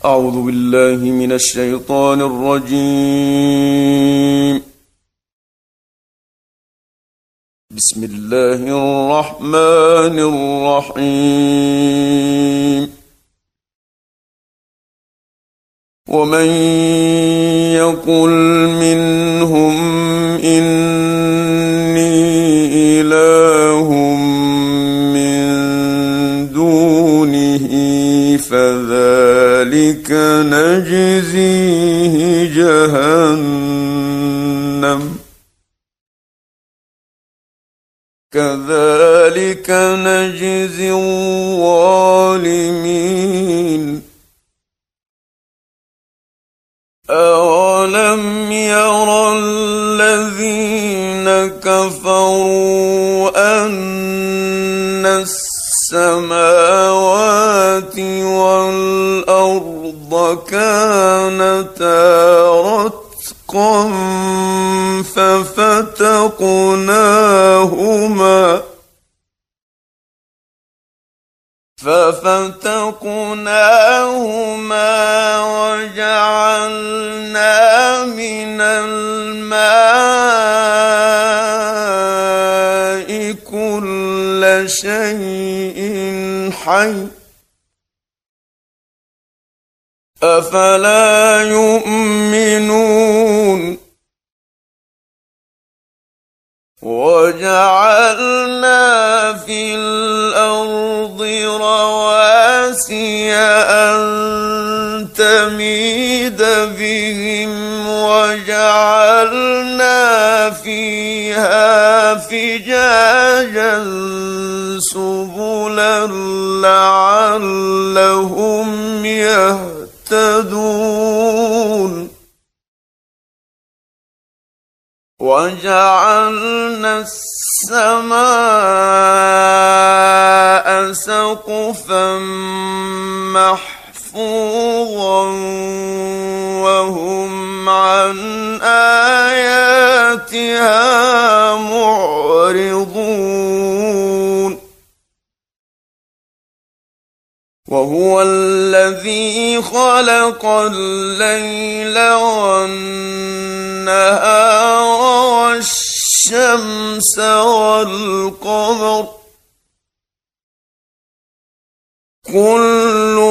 أعوذ بالله من الشيطان الرجيم. بسم الله الرحمن الرحيم. ومن يقل منهم إني إله من دونه فذلك نجزيه جهنم كذلك نجزي الظالمين. أولم ير الذين كفروا أن السماوات والأرض كانتا رتقا ففتقناهما وجعلنا من الماء كل شيء حي أفلا يؤمنون. وجعلنا في الأرض رواسي أن تميد بهم وجعلنا فيها فجاجا سبلا لعلهم يهتدون. وجعلنا السماء سقفا محفوظا وهم عن آياتها معرضون. وهو الذي خلق الليل والنهار والشمس والقمر كل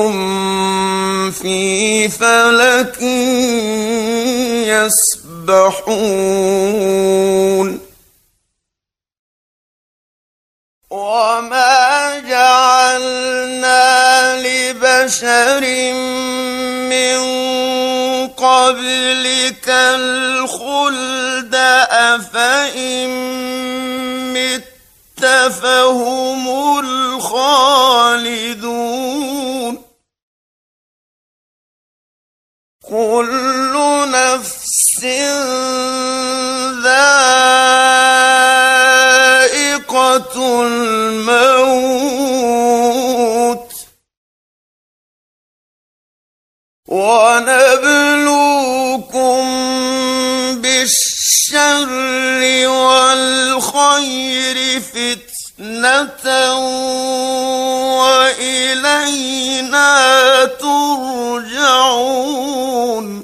في فلك يسبحون. وما جعلنا لبشر من قبلك الخلد أفإن مت فهم الخالدون. كل نفس ذائقة الموت ونبلوكم بالشر والخير فتنة وإلينا ترجعون.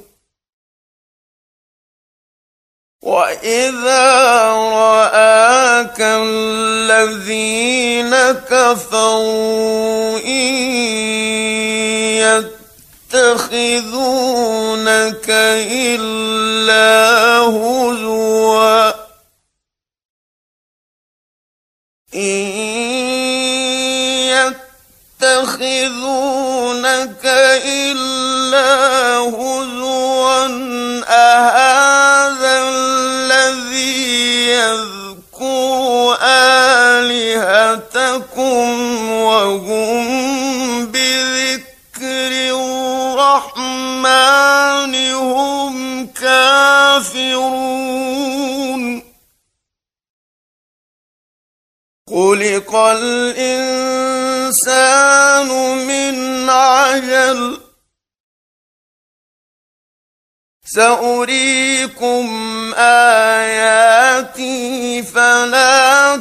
وإذا رآك الذين كفروا إن يتخذونك إلا هزوا إن يتخذونك إلا هزوا أهذا الذي يذكر آلهتكم وهم بذكر الرحمن هم كافرون. خلق الإنسان من عجل سأريكم آياتي فلا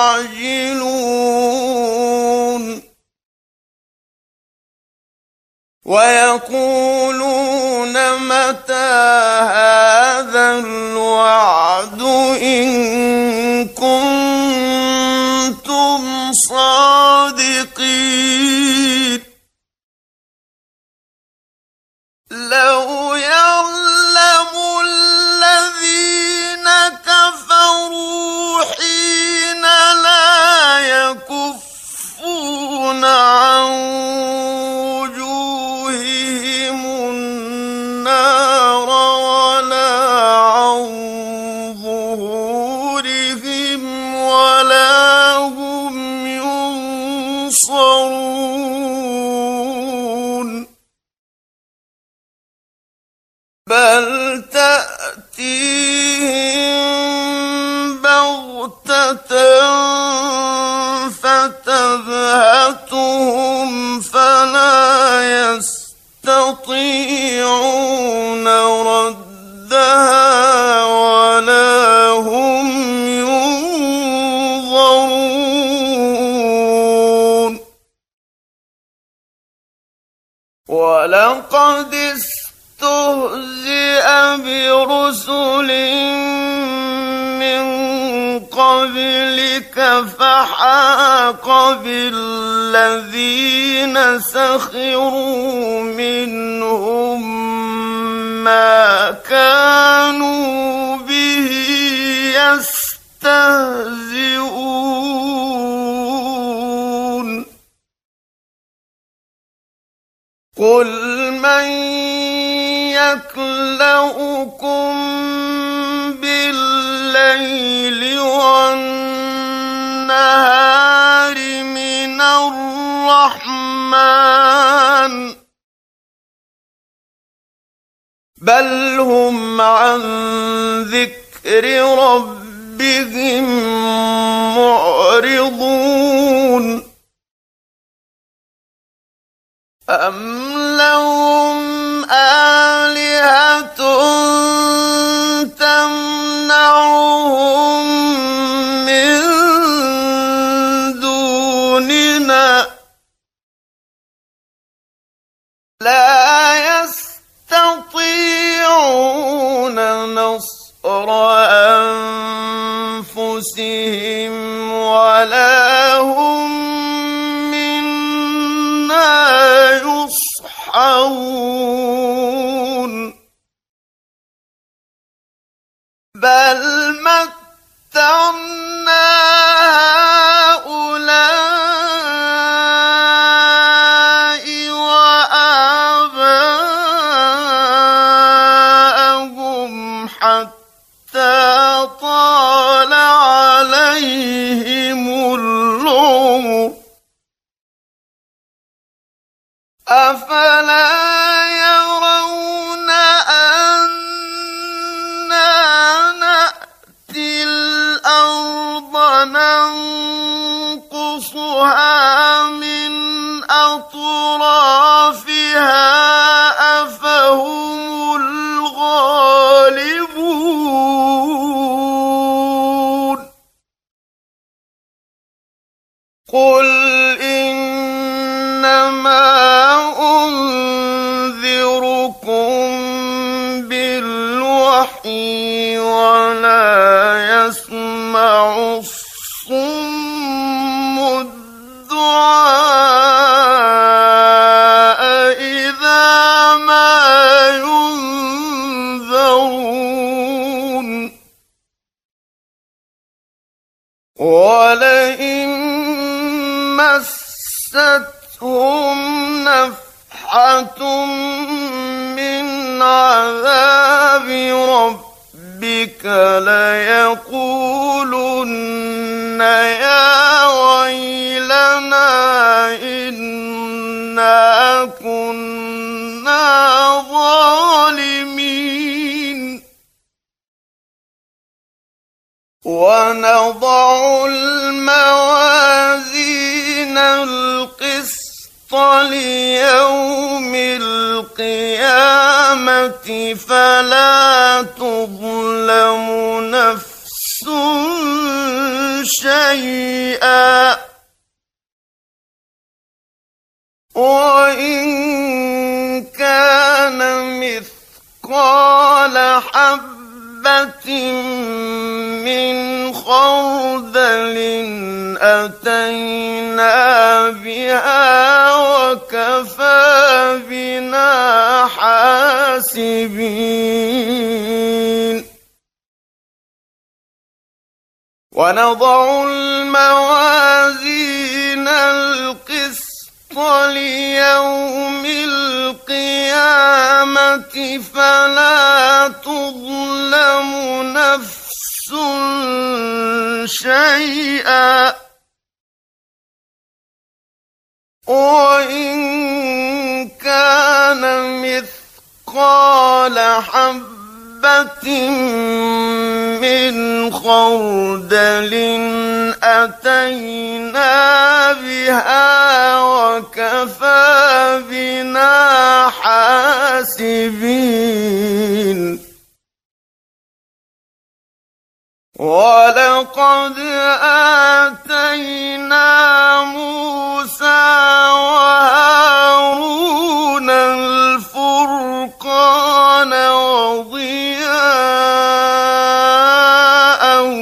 تستعجلون ويقولون متى هذا الوعد إن كنتم صادقين لو يعلم الذين كفروا حين لا يكفون عن وجوههم النار ولا عن ظهورهم ولا هم ينصرون بل تأتيهم بغتة فتبهتهم فلا يستطيعون ردها ولا هم ينظرون ولقد استهزئ برسل من قبلك فحاق بالذين سخروا منهم ما كانوا به يستهزئون قل من يكلؤكم بالليل والنهار من الرحمن بل هم عن ذكر ربهم معرضون أم لهم آلهة تمنعهم من دوننا لا يستطيعون نصر أنفسهم ولا هم منا يصحبون بل متعنا هؤلاء وآباءهم حتى طال عليهم العمر أفلا يرون أنا نأتي الأرض ننقصها من أطرافها أفهم الغالبون قل إنما أنذركم بالوحي ولا يسمع الصم الدعاء إذا ما ينذرون ولئن مستهم نفحة من عذاب ربك ليقولن يا ويلنا إنا كنا ظالمين ونضع الموازين القسط ليوم القيامة فلا تظلم نفس شيئا وإن حبة من خردل أتينا بها وكفى بنا حاسبين ونضع الموازين القسط ليوم القيامة فلا تظلم نفس شيئا وإن كان مثقال حبة من خردل أتينا بها وكفى بنا حاسبين ولقد آتينا موسى وهارون الفرقان وضياء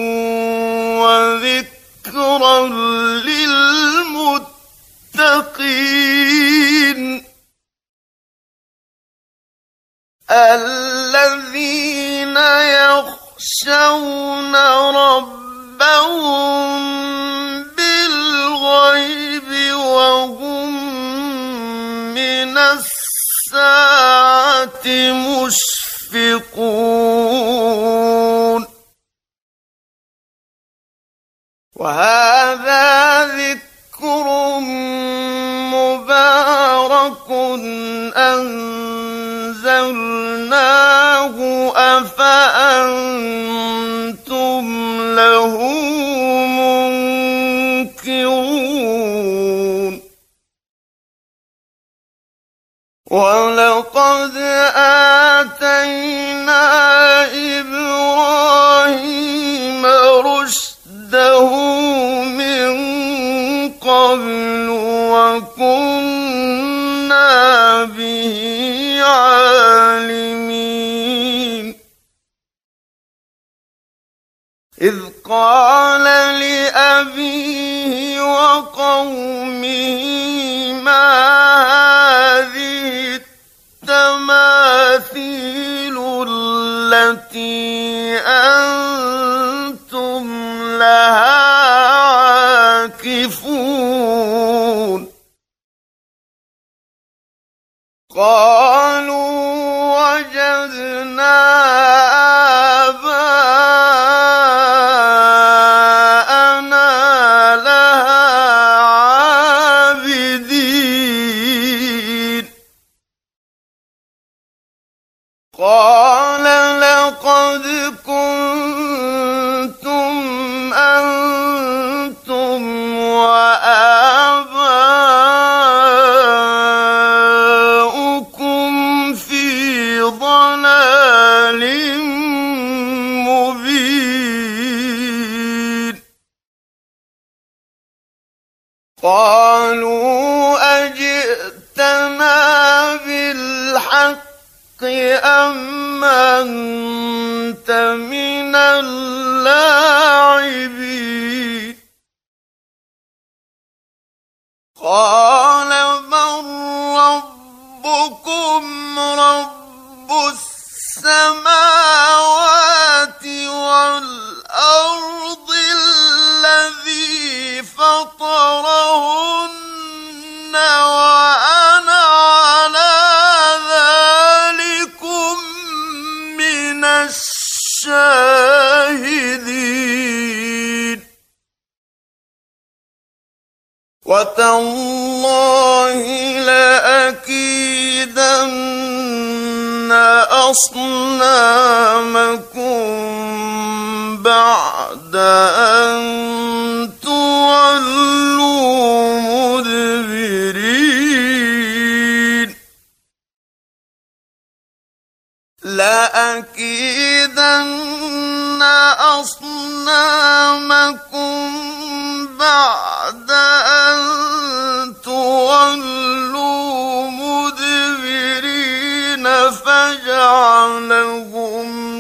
وذكرا للمتقين الذين يخشون ربهم بالغيب وهم من الساعة مشفقون وهذا ذكر مبارك أنزلناه أفأنتم له منكرون ولقد آتينا إبراهيم رشده من قبل وكنا به عالمين إذ قال لأبيه وقومه ما هذه التماثيل التي أنتم لها عاكفون قالوا وجدنا آباءنا لها عابدين قال لقد كنتم أنتم وآباؤكم في ضلال مبين قالوا أجئتنا بالحق أم أنت من اللاعبين قال من ربكم رب السماوات والأرض الذي فطرهن وأنا على ذلكم من الشاهدين وتالله لأكيدن أصنامكم بعد أن تولوا مدبرين لأكيدن أصنامكم بعد أن تولوا مدبرين فجعلهم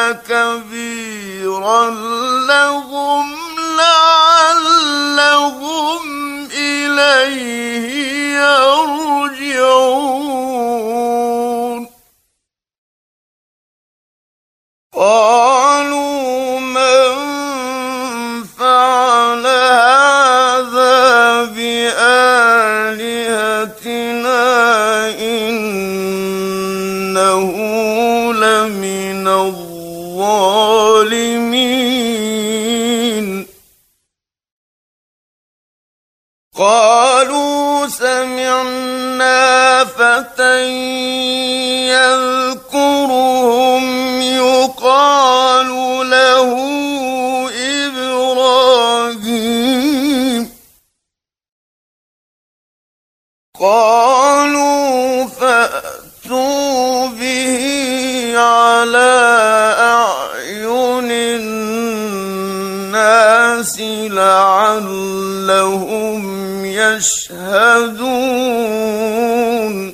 كبيرا لهم لعلهم إليه يرجعون قالوا من فعل هذا بآلهتنا إنه لمن الظالمين قالوا سمعنا فتى يذكرهم يقال له إبراهيم قالوا فأتوا به على أعين الناس لعلهم يشهدون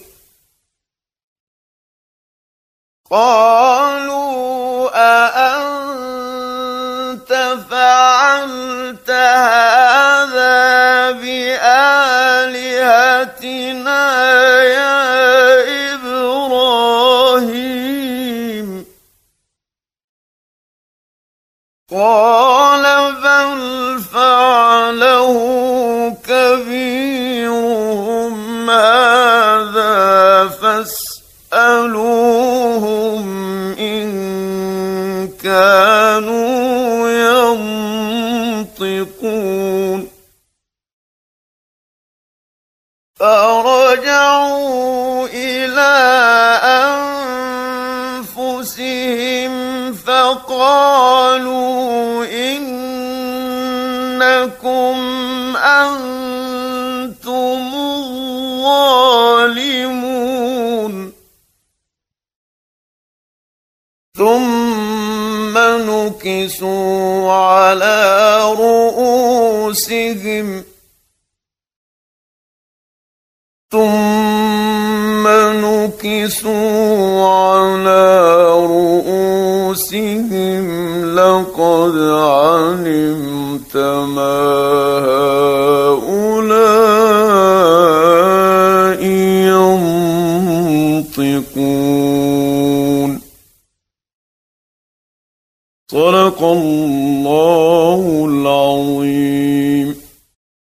قالوا أأنت فعلت هذا بآلهتنا يا إبراهيم قال بل فعله كبيرهم هذا فاسألوهم إن كانوا ينطقون فرجعوا إلى أنفسهم فقالوا إنكم أنتم الظالمون ثم نكسوا على رؤوسهم لقد علمت ما هؤلاء ينطقون صدق الله